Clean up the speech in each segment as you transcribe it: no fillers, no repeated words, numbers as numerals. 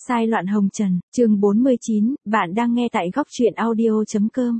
Sai loạn hồng trần, chương 49, bạn đang nghe tại góc truyện audio.com.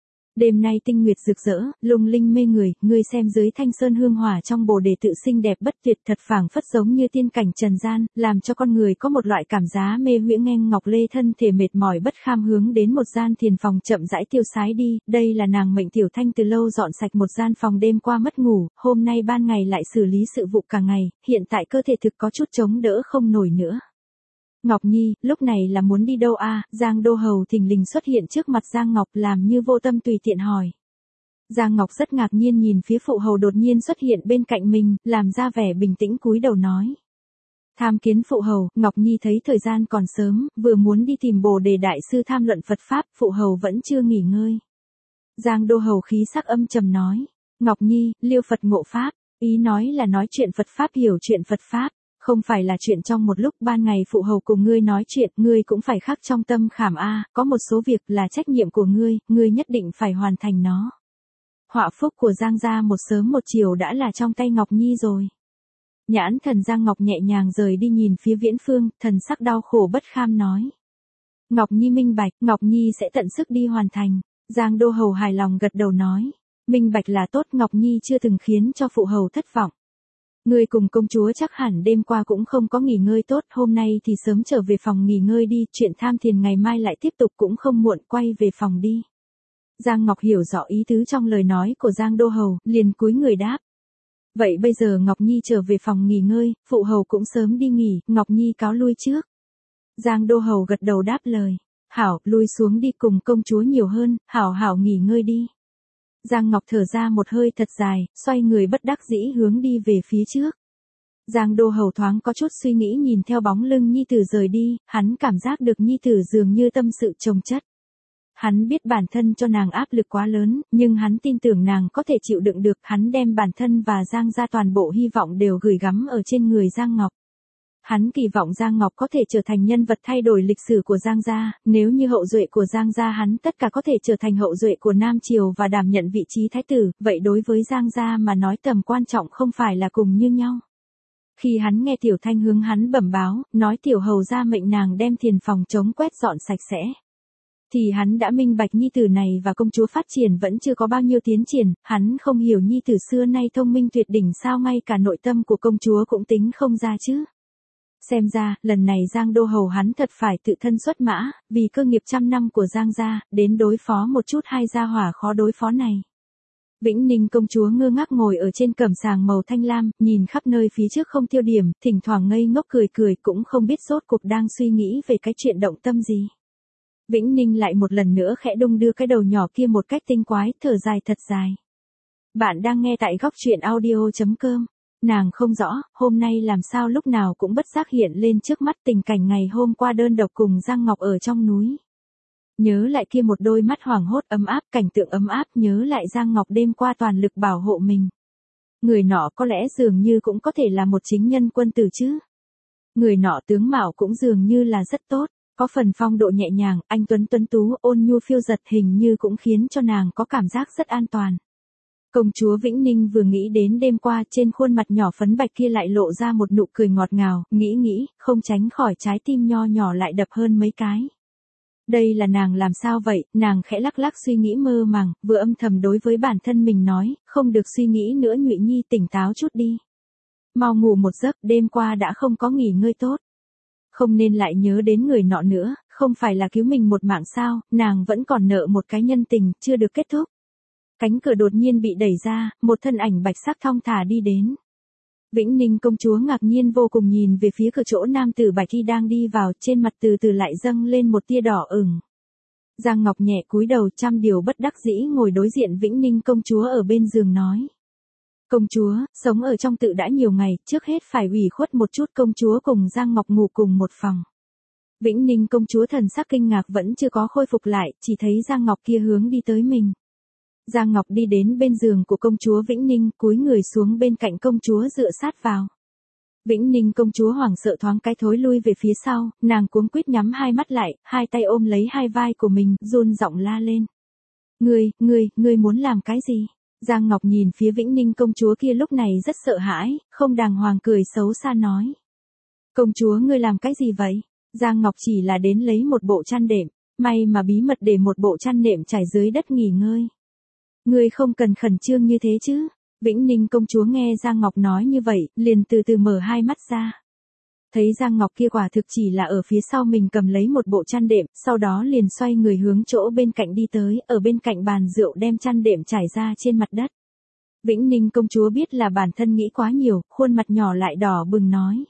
Đêm nay tinh nguyệt rực rỡ, lung linh mê người, ngươi xem dưới thanh sơn hương hỏa trong bồ đề tự xinh đẹp bất tuyệt thật phảng phất giống như tiên cảnh trần gian, làm cho con người có một loại cảm giá mê huyễn nghênh ngọc lê thân thể mệt mỏi bất kham hướng đến một gian thiền phòng chậm rãi tiêu sái đi, đây là nàng mệnh tiểu thanh từ lâu dọn sạch một gian phòng đêm qua mất ngủ, hôm nay ban ngày lại xử lý sự vụ cả ngày, hiện tại cơ thể thực có chút chống đỡ không nổi nữa. Ngọc Nhi, lúc này là muốn đi đâu a? Giang Đô Hầu thình lình xuất hiện trước mặt Giang Ngọc làm như vô tâm tùy tiện hỏi. Giang Ngọc rất ngạc nhiên nhìn phía phụ hầu đột nhiên xuất hiện bên cạnh mình, làm ra vẻ bình tĩnh cúi đầu nói. Tham kiến phụ hầu, Ngọc Nhi thấy thời gian còn sớm, vừa muốn đi tìm Bồ Đề đại sư tham luận Phật Pháp, phụ hầu vẫn chưa nghỉ ngơi. Giang Đô Hầu khí sắc âm trầm nói. Ngọc Nhi, liêu Phật ngộ Pháp, ý nói là nói chuyện Phật Pháp hiểu chuyện Phật Pháp. Không phải là chuyện trong một lúc ban ngày phụ hầu cùng ngươi nói chuyện, ngươi cũng phải khắc trong tâm khảm a, có một số việc là trách nhiệm của ngươi nhất định phải hoàn thành nó. Họa phúc của Giang gia một sớm một chiều đã là trong tay Ngọc Nhi rồi. Nhãn thần Giang Ngọc nhẹ nhàng rời đi nhìn phía Viễn Phương, thần sắc đau khổ bất kham nói. Ngọc Nhi minh bạch, Ngọc Nhi sẽ tận sức đi hoàn thành. Giang Đô Hầu hài lòng gật đầu nói. Minh bạch là tốt, Ngọc Nhi chưa từng khiến cho phụ hầu thất vọng. Ngươi cùng công chúa chắc hẳn đêm qua cũng không có nghỉ ngơi tốt, hôm nay thì sớm trở về phòng nghỉ ngơi đi, chuyện tham thiền ngày mai lại tiếp tục cũng không muộn, quay về phòng đi. Giang Ngọc hiểu rõ ý tứ trong lời nói của Giang Đô Hầu, liền cúi người đáp. Vậy bây giờ Ngọc Nhi trở về phòng nghỉ ngơi, phụ hầu cũng sớm đi nghỉ, Ngọc Nhi cáo lui trước. Giang Đô Hầu gật đầu đáp lời. Hảo, lui xuống đi cùng công chúa nhiều hơn, hảo nghỉ ngơi đi. Giang Ngọc thở ra một hơi thật dài, xoay người bất đắc dĩ hướng đi về phía trước. Giang Đô Hầu thoáng có chút suy nghĩ nhìn theo bóng lưng Nhi Tử rời đi, hắn cảm giác được Nhi Tử dường như tâm sự chồng chất. Hắn biết bản thân cho nàng áp lực quá lớn, nhưng hắn tin tưởng nàng có thể chịu đựng được, hắn đem bản thân và Giang gia toàn bộ hy vọng đều gửi gắm ở trên người Giang Ngọc. Hắn kỳ vọng Giang Ngọc có thể trở thành nhân vật thay đổi lịch sử của Giang gia, nếu như hậu duệ của Giang gia hắn tất cả có thể trở thành hậu duệ của Nam Triều và đảm nhận vị trí thái tử, vậy đối với Giang gia mà nói tầm quan trọng không phải là cùng như nhau. Khi hắn nghe Tiểu Thanh hướng hắn bẩm báo, nói Tiểu Hầu ra mệnh nàng đem thiền phòng chống quét dọn sạch sẽ. Thì hắn đã minh bạch Nhi Tử này và công chúa phát triển vẫn chưa có bao nhiêu tiến triển, hắn không hiểu Nhi Tử xưa nay thông minh tuyệt đỉnh sao ngay cả nội tâm của công chúa cũng tính không ra chứ. Xem ra, lần này Giang Đô Hầu hắn thật phải tự thân xuất mã, vì cơ nghiệp trăm năm của Giang gia, đến đối phó một chút hai gia hỏa khó đối phó này. Vĩnh Ninh công chúa ngơ ngác ngồi ở trên cẩm sàng màu thanh lam, nhìn khắp nơi phía trước không tiêu điểm, thỉnh thoảng ngây ngốc cười cũng không biết rốt cuộc đang suy nghĩ về cái chuyện động tâm gì. Vĩnh Ninh lại một lần nữa khẽ đung đưa cái đầu nhỏ kia một cách tinh quái, thở dài thật dài. Bạn đang nghe tại góc truyện audio.com. Nàng không rõ, hôm nay làm sao lúc nào cũng bất giác hiện lên trước mắt tình cảnh ngày hôm qua đơn độc cùng Giang Ngọc ở trong núi. Nhớ lại kia một đôi mắt hoảng hốt ấm áp, cảnh tượng ấm áp, nhớ lại Giang Ngọc đêm qua toàn lực bảo hộ mình. Người nọ có lẽ dường như cũng có thể là một chính nhân quân tử chứ. Người nọ tướng mạo cũng dường như là rất tốt, có phần phong độ nhẹ nhàng, anh tuấn tú, ôn nhu phiêu giật hình như cũng khiến cho nàng có cảm giác rất an toàn. Công chúa Vĩnh Ninh vừa nghĩ đến đêm qua trên khuôn mặt nhỏ phấn bạch kia lại lộ ra một nụ cười ngọt ngào, nghĩ, không tránh khỏi trái tim nho nhỏ lại đập hơn mấy cái. Đây là nàng làm sao vậy, nàng khẽ lắc suy nghĩ mơ màng, vừa âm thầm đối với bản thân mình nói, không được suy nghĩ nữa Nhụy Nhi tỉnh táo chút đi. Mau ngủ một giấc, đêm qua đã không có nghỉ ngơi tốt. Không nên lại nhớ đến người nọ nữa, không phải là cứu mình một mạng sao, nàng vẫn còn nợ một cái nhân tình, chưa được kết thúc. Cánh cửa đột nhiên bị đẩy ra, một thân ảnh bạch sắc thong thả đi đến. Vĩnh Ninh công chúa ngạc nhiên vô cùng nhìn về phía cửa chỗ nam tử bạch y đang đi vào, trên mặt từ từ lại dâng lên một tia đỏ ửng. Giang Ngọc nhẹ cúi đầu trăm điều bất đắc dĩ ngồi đối diện Vĩnh Ninh công chúa ở bên giường nói. Công chúa, sống ở trong tự đã nhiều ngày, trước hết phải ủy khuất một chút công chúa cùng Giang Ngọc ngủ cùng một phòng. Vĩnh Ninh công chúa thần sắc kinh ngạc vẫn chưa có khôi phục lại, chỉ thấy Giang Ngọc kia hướng đi tới mình. Giang Ngọc đi đến bên giường của công chúa Vĩnh Ninh, cúi người xuống bên cạnh công chúa dựa sát vào. Vĩnh Ninh công chúa hoảng sợ thoáng cái thối lui về phía sau, nàng cuống quýt nhắm hai mắt lại, hai tay ôm lấy hai vai của mình, run giọng la lên. Ngươi muốn làm cái gì? Giang Ngọc nhìn phía Vĩnh Ninh công chúa kia lúc này rất sợ hãi, không đàng hoàng cười xấu xa nói. Công chúa ngươi làm cái gì vậy? Giang Ngọc chỉ là đến lấy một bộ chăn đệm, may mà bí mật để một bộ chăn đệm trải dưới đất nghỉ ngơi. Ngươi không cần khẩn trương như thế chứ. Vĩnh Ninh công chúa nghe Giang Ngọc nói như vậy, liền từ từ mở hai mắt ra. Thấy Giang Ngọc kia quả thực chỉ là ở phía sau mình cầm lấy một bộ chăn đệm, sau đó liền xoay người hướng chỗ bên cạnh đi tới, ở bên cạnh bàn rượu đem chăn đệm trải ra trên mặt đất. Vĩnh Ninh công chúa biết là bản thân nghĩ quá nhiều, khuôn mặt nhỏ lại đỏ bừng nói.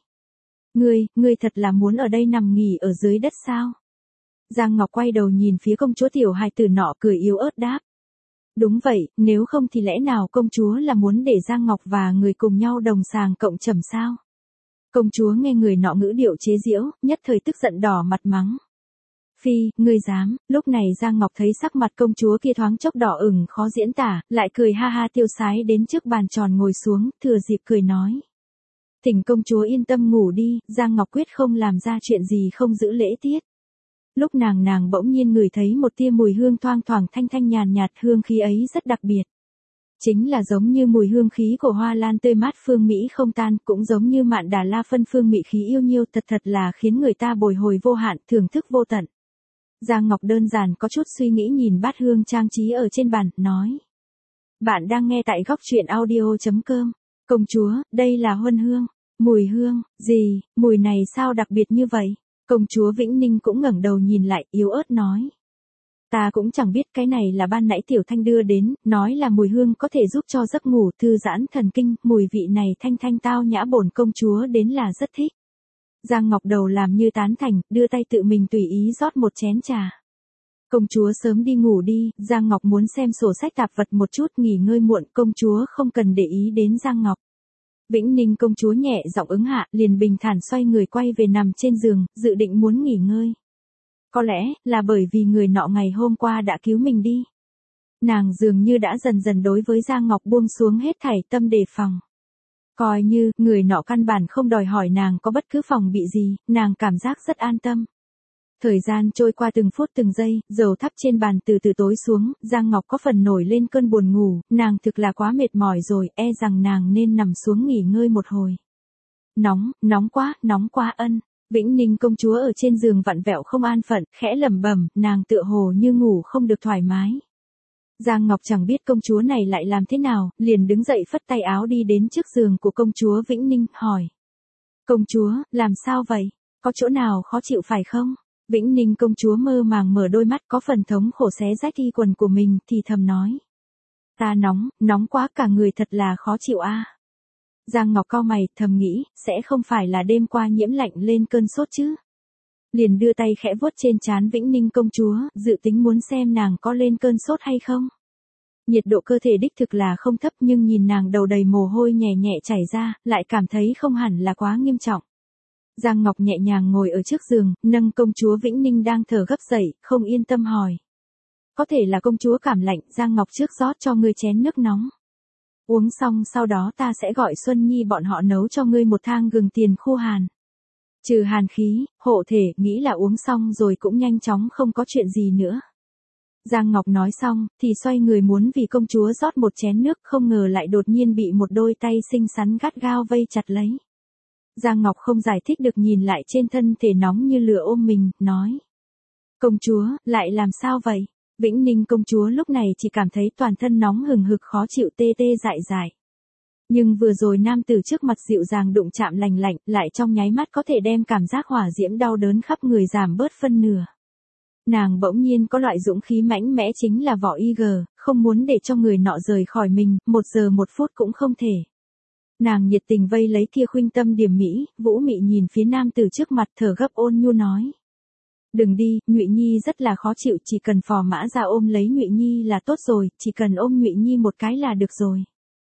Ngươi thật là muốn ở đây nằm nghỉ ở dưới đất sao? Giang Ngọc quay đầu nhìn phía công chúa tiểu hài tử nọ cười yếu ớt đáp. Đúng vậy, nếu không thì lẽ nào công chúa là muốn để Giang Ngọc và người cùng nhau đồng sàng cộng trầm sao? Công chúa nghe người nọ ngữ điệu chế giễu, nhất thời tức giận đỏ mặt mắng. Phi, ngươi dám, lúc này Giang Ngọc thấy sắc mặt công chúa kia thoáng chốc đỏ ửng khó diễn tả, lại cười ha ha tiêu sái đến trước bàn tròn ngồi xuống, thừa dịp cười nói. Thỉnh công chúa yên tâm ngủ đi, Giang Ngọc quyết không làm ra chuyện gì không giữ lễ tiết. Lúc nàng bỗng nhiên ngửi thấy một tia mùi hương thoang thoảng thanh thanh nhàn nhạt, hương khí ấy rất đặc biệt. Chính là giống như mùi hương khí của hoa lan tươi mát phương Mỹ không tan, cũng giống như mạn đà la phân phương Mỹ khí yêu nhiêu, thật là khiến người ta bồi hồi vô hạn, thưởng thức vô tận. Giang Ngọc đơn giản có chút suy nghĩ nhìn bát hương trang trí ở trên bàn, nói. Bạn đang nghe tại góc truyện audio.com. Công chúa, đây là huân hương. Mùi hương, gì, mùi này sao đặc biệt như vậy? Công chúa Vĩnh Ninh cũng ngẩng đầu nhìn lại, yếu ớt nói. Ta cũng chẳng biết, cái này là ban nãy Tiểu Thanh đưa đến, nói là mùi hương có thể giúp cho giấc ngủ thư giãn thần kinh, mùi vị này thanh thanh tao nhã bổn công chúa đến là rất thích. Giang Ngọc đầu làm như tán thành, đưa tay tự mình tùy ý rót một chén trà. Công chúa sớm đi ngủ đi, Giang Ngọc muốn xem sổ sách tạp vật một chút, nghỉ ngơi muộn, công chúa không cần để ý đến Giang Ngọc. Vĩnh Ninh công chúa nhẹ giọng ứng hạ, liền bình thản xoay người quay về nằm trên giường, dự định muốn nghỉ ngơi. Có lẽ là bởi vì người nọ ngày hôm qua đã cứu mình đi. Nàng dường như đã dần dần đối với Giang Ngọc buông xuống hết thảy tâm đề phòng. Coi như người nọ căn bản không đòi hỏi nàng có bất cứ phòng bị gì, nàng cảm giác rất an tâm. Thời gian trôi qua từng phút từng giây, dầu thắp trên bàn từ từ tối xuống, Giang Ngọc có phần nổi lên cơn buồn ngủ, nàng thực là quá mệt mỏi rồi, e rằng nàng nên nằm xuống nghỉ ngơi một hồi. Nóng quá ân. Vĩnh Ninh công chúa ở trên giường vặn vẹo không an phận, khẽ lẩm bẩm, nàng tựa hồ như ngủ không được thoải mái. Giang Ngọc chẳng biết công chúa này lại làm thế nào, liền đứng dậy phất tay áo đi đến trước giường của công chúa Vĩnh Ninh, hỏi. Công chúa, làm sao vậy? Có chỗ nào khó chịu phải không? Vĩnh Ninh công chúa mơ màng mở đôi mắt có phần thống khổ xé rách y quần của mình, thì thầm nói. Ta nóng quá cả người thật là khó chịu a. Giang Ngọc cau mày, thầm nghĩ, sẽ không phải là đêm qua nhiễm lạnh lên cơn sốt chứ. Liền đưa tay khẽ vuốt trên trán Vĩnh Ninh công chúa, dự tính muốn xem nàng có lên cơn sốt hay không. Nhiệt độ cơ thể đích thực là không thấp nhưng nhìn nàng đầu đầy mồ hôi nhẹ nhẹ chảy ra, lại cảm thấy không hẳn là quá nghiêm trọng. Giang Ngọc nhẹ nhàng ngồi ở trước giường, nâng công chúa Vĩnh Ninh đang thở gấp dậy, không yên tâm hỏi. Có thể là công chúa cảm lạnh, Giang Ngọc trước rót cho ngươi chén nước nóng. Uống xong sau đó ta sẽ gọi Xuân Nhi bọn họ nấu cho ngươi một thang gừng tiền khô hàn. Trừ hàn khí, hộ thể, nghĩ là uống xong rồi cũng nhanh chóng không có chuyện gì nữa. Giang Ngọc nói xong, thì xoay người muốn vì công chúa rót một chén nước, không ngờ lại đột nhiên bị một đôi tay xinh xắn gắt gao vây chặt lấy. Giang Ngọc không giải thích được nhìn lại trên thân thể nóng như lửa ôm mình, nói. Công chúa, lại làm sao vậy? Vĩnh Ninh công chúa lúc này chỉ cảm thấy toàn thân nóng hừng hực khó chịu tê tê dại dại. Nhưng vừa rồi nam tử trước mặt dịu dàng đụng chạm lành lạnh, lại trong nháy mắt có thể đem cảm giác hỏa diễm đau đớn khắp người giảm bớt phân nửa. Nàng bỗng nhiên có loại dũng khí mãnh mẽ chính là vỏ IG, không muốn để cho người nọ rời khỏi mình, 1 giờ 1 phút cũng không thể. Nàng nhiệt tình vây lấy kia khuynh tâm điểm mỹ, vũ mị nhìn phía nam tử trước mặt thở gấp ôn nhu nói. Đừng đi, Nhụy Nhi rất là khó chịu, chỉ cần phò mã ra ôm lấy Nhụy Nhi là tốt rồi, chỉ cần ôm Nhụy Nhi một cái là được rồi.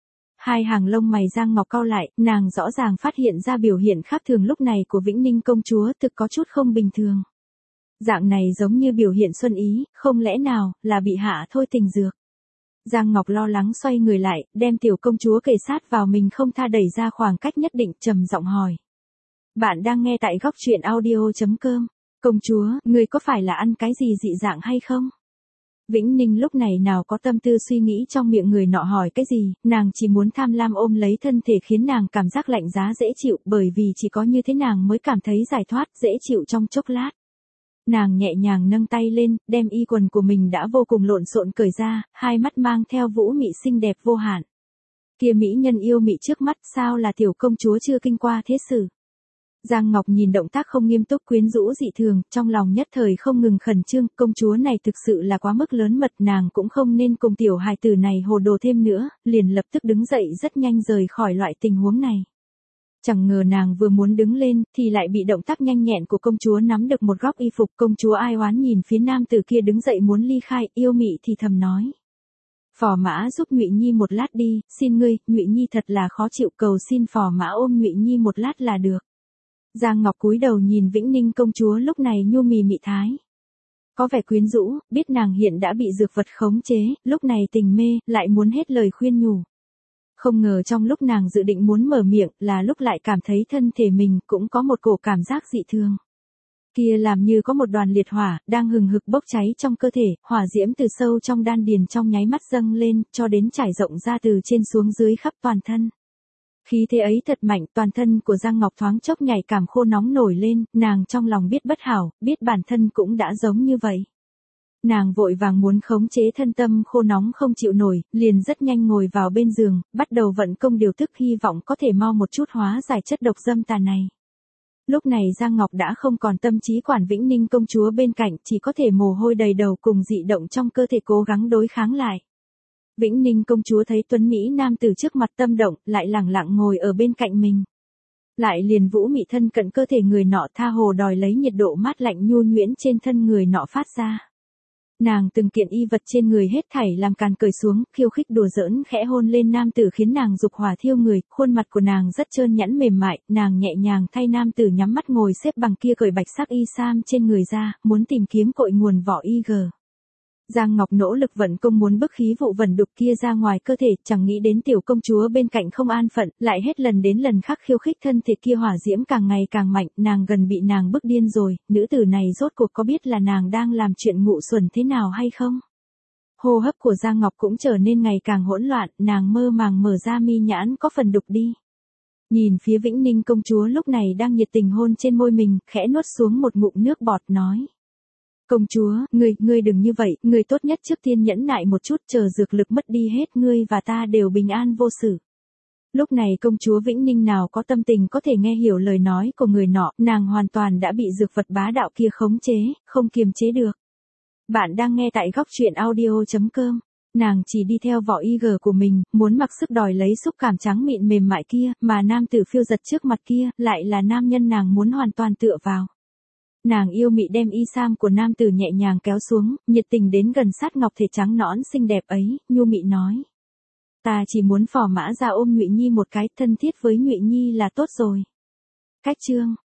Hai hàng lông mày Giang Ngọc cau lại, nàng rõ ràng phát hiện ra biểu hiện khác thường lúc này của Vĩnh Ninh công chúa thực có chút không bình thường. Dạng này giống như biểu hiện xuân ý, không lẽ nào là bị hạ thôi tình dược. Giang Ngọc lo lắng xoay người lại, đem tiểu công chúa kề sát vào mình không tha đẩy ra khoảng cách nhất định, trầm giọng hỏi. Bạn đang nghe tại góc truyện audio.com. Công chúa, ngươi có phải là ăn cái gì dị dạng hay không? Vĩnh Ninh lúc này nào có tâm tư suy nghĩ trong miệng người nọ hỏi cái gì, nàng chỉ muốn tham lam ôm lấy thân thể khiến nàng cảm giác lạnh giá dễ chịu, bởi vì chỉ có như thế nàng mới cảm thấy giải thoát, dễ chịu trong chốc lát. Nàng nhẹ nhàng nâng tay lên, đem y quần của mình đã vô cùng lộn xộn cởi ra, hai mắt mang theo vũ mị xinh đẹp vô hạn. Kia mỹ nhân yêu mị trước mắt, sao là tiểu công chúa chưa kinh qua thế sự. Giang Ngọc nhìn động tác không nghiêm túc quyến rũ dị thường, trong lòng nhất thời không ngừng khẩn trương, công chúa này thực sự là quá mức lớn mật, nàng cũng không nên cùng tiểu hài tử này hồ đồ thêm nữa, liền lập tức đứng dậy rất nhanh rời khỏi loại tình huống này. Chẳng ngờ nàng vừa muốn đứng lên, thì lại bị động tác nhanh nhẹn của công chúa nắm được một góc y phục, công chúa ai oán nhìn phía nam tử kia đứng dậy muốn ly khai, yêu mị thì thầm nói. Phò mã giúp Ngụy Nhi một lát đi, xin ngươi, Ngụy Nhi thật là khó chịu, cầu xin phò mã ôm Ngụy Nhi một lát là được. Giang Ngọc cúi đầu nhìn Vĩnh Ninh công chúa lúc này nhu mì mị thái. Có vẻ quyến rũ, biết nàng hiện đã bị dược vật khống chế, lúc này tình mê, lại muốn hết lời khuyên nhủ. Không ngờ trong lúc nàng dự định muốn mở miệng là lúc lại cảm thấy thân thể mình cũng có một cổ cảm giác dị thường. Kia làm như có một đoàn liệt hỏa, đang hừng hực bốc cháy trong cơ thể, hỏa diễm từ sâu trong đan điền trong nháy mắt dâng lên, cho đến trải rộng ra từ trên xuống dưới khắp toàn thân. Khí thế ấy thật mạnh, toàn thân của Giang Ngọc thoáng chốc nhạy cảm khô nóng nổi lên, nàng trong lòng biết bất hảo, biết bản thân cũng đã giống như vậy. Nàng vội vàng muốn khống chế thân tâm khô nóng không chịu nổi, liền rất nhanh ngồi vào bên giường, bắt đầu vận công điều tức hy vọng có thể mau một chút hóa giải chất độc dâm tà này. Lúc này Giang Ngọc đã không còn tâm trí quản Vĩnh Ninh công chúa bên cạnh, chỉ có thể mồ hôi đầy đầu cùng dị động trong cơ thể cố gắng đối kháng lại. Vĩnh Ninh công chúa thấy tuấn Mỹ nam từ trước mặt tâm động, lại lẳng lặng ngồi ở bên cạnh mình. Lại liền vũ mị thân cận cơ thể người nọ tha hồ đòi lấy nhiệt độ mát lạnh nhu nhuyễn trên thân người nọ phát ra. Nàng từng kiện y vật trên người hết thảy làm càn cởi xuống, khiêu khích đùa giỡn khẽ hôn lên nam tử khiến nàng dục hỏa thiêu người, khuôn mặt của nàng rất trơn nhẵn mềm mại, nàng nhẹ nhàng thay nam tử nhắm mắt ngồi xếp bằng kia cởi bạch sắc y sam trên người ra, muốn tìm kiếm cội nguồn vỏ y g. Giang Ngọc nỗ lực vận công muốn bức khí vụ vẩn đục kia ra ngoài cơ thể, chẳng nghĩ đến tiểu công chúa bên cạnh không an phận, lại hết lần đến lần khác khiêu khích thân thể kia hỏa diễm càng ngày càng mạnh, nàng gần bị nàng bức điên rồi, nữ tử này rốt cuộc có biết là nàng đang làm chuyện ngụ xuẩn thế nào hay không? Hô hấp của Giang Ngọc cũng trở nên ngày càng hỗn loạn, nàng mơ màng mở ra mi nhãn có phần đục đi. Nhìn phía Vĩnh Ninh công chúa lúc này đang nhiệt tình hôn trên môi mình, khẽ nuốt xuống một ngụm nước bọt nói. Công chúa, ngươi đừng như vậy, ngươi tốt nhất trước tiên nhẫn nại một chút, chờ dược lực mất đi hết ngươi và ta đều bình an vô sự. Lúc này công chúa Vĩnh Ninh nào có tâm tình có thể nghe hiểu lời nói của người nọ, nàng hoàn toàn đã bị dược vật bá đạo kia khống chế, không kiềm chế được. Bạn đang nghe tại góc truyện audio.com. Nàng chỉ đi theo vỏ IG của mình, muốn mặc sức đòi lấy xúc cảm trắng mịn mềm mại kia, mà nam tử phiêu giật trước mặt kia, lại là nam nhân nàng muốn hoàn toàn tựa vào. Nàng yêu mị đem y sam của nam tử nhẹ nhàng kéo xuống, nhiệt tình đến gần sát ngọc thể trắng nõn xinh đẹp ấy, nhu mị nói. Ta chỉ muốn phò mã ra ôm Ngụy Nhi một cái, thân thiết với Ngụy Nhi là tốt rồi. Cách chương